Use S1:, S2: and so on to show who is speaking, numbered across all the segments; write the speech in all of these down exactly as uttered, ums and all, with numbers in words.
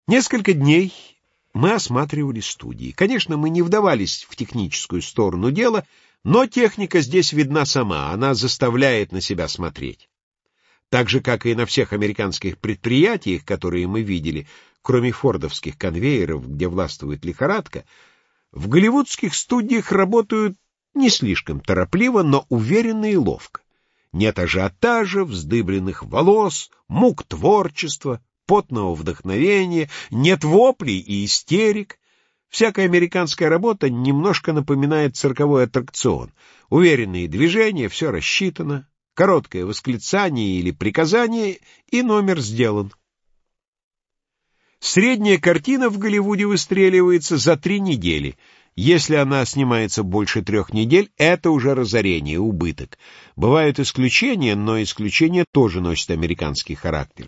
S1: Несколько дней мы осматривали студии. Конечно, мы не вдавались в техническую сторону дела, но техника здесь видна сама, она заставляет на себя смотреть. Так же, как и на всех американских предприятиях, которые мы видели, кроме фордовских конвейеров, где властвует лихорадка, в голливудских студиях работают не слишком торопливо, но уверенно и ловко. Нет ажиотажа, вздыбленных волос, мук творчества, потного вдохновения, нет воплей и истерик. Всякая американская работа немножко напоминает цирковой аттракцион. Уверенные движения, все рассчитано, короткое восклицание или приказание, и номер сделан. Средняя картина в Голливуде выстреливается за три недели. Если она снимается больше трех недель, это уже разорение, убыток. Бывают исключения, но исключения тоже носят американский характер.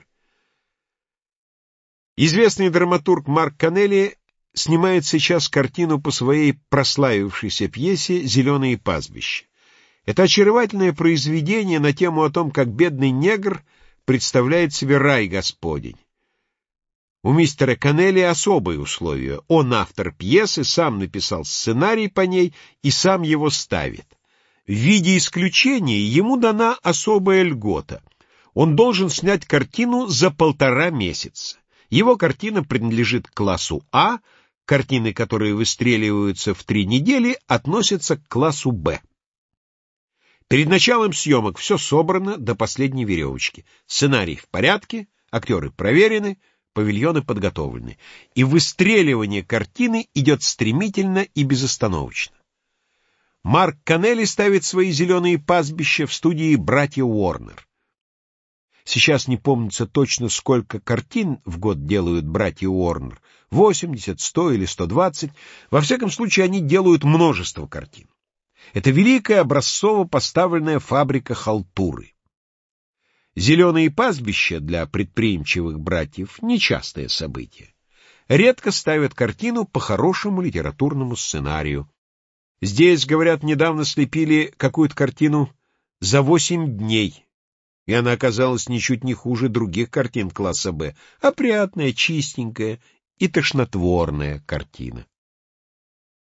S1: Известный драматург Марк Коннелли снимает сейчас картину по своей прославившейся пьесе «Зеленые пастбища». Это очаровательное произведение на тему о том, как бедный негр представляет себе рай Господень. У мистера Коннелли особые условия. Он автор пьесы, сам написал сценарий по ней и сам его ставит. В виде исключения ему дана особая льгота. Он должен снять картину за полтора месяца. Его картина принадлежит к классу А, картины, которые выстреливаются в три недели, относятся к классу Б. Перед началом съемок все собрано до последней веревочки. Сценарий в порядке, актеры проверены, павильоны подготовлены. И выстреливание картины идет стремительно и безостановочно. Марк Коннелли ставит свои «Зеленые пастбища» в студии «Братья Уорнер». Сейчас не помнится точно, сколько картин в год делают братья Уорнер. восемьдесят, сто или сто двадцать. Во всяком случае, они делают множество картин. Это великая образцово поставленная фабрика халтуры. «Зеленые пастбища» для предприимчивых братьев — нечастое событие. Редко ставят картину по хорошему литературному сценарию. Здесь, говорят, недавно слепили какую-то картину за восемь дней. И она оказалась ничуть не хуже других картин класса «Б», опрятная, чистенькая и тошнотворная картина.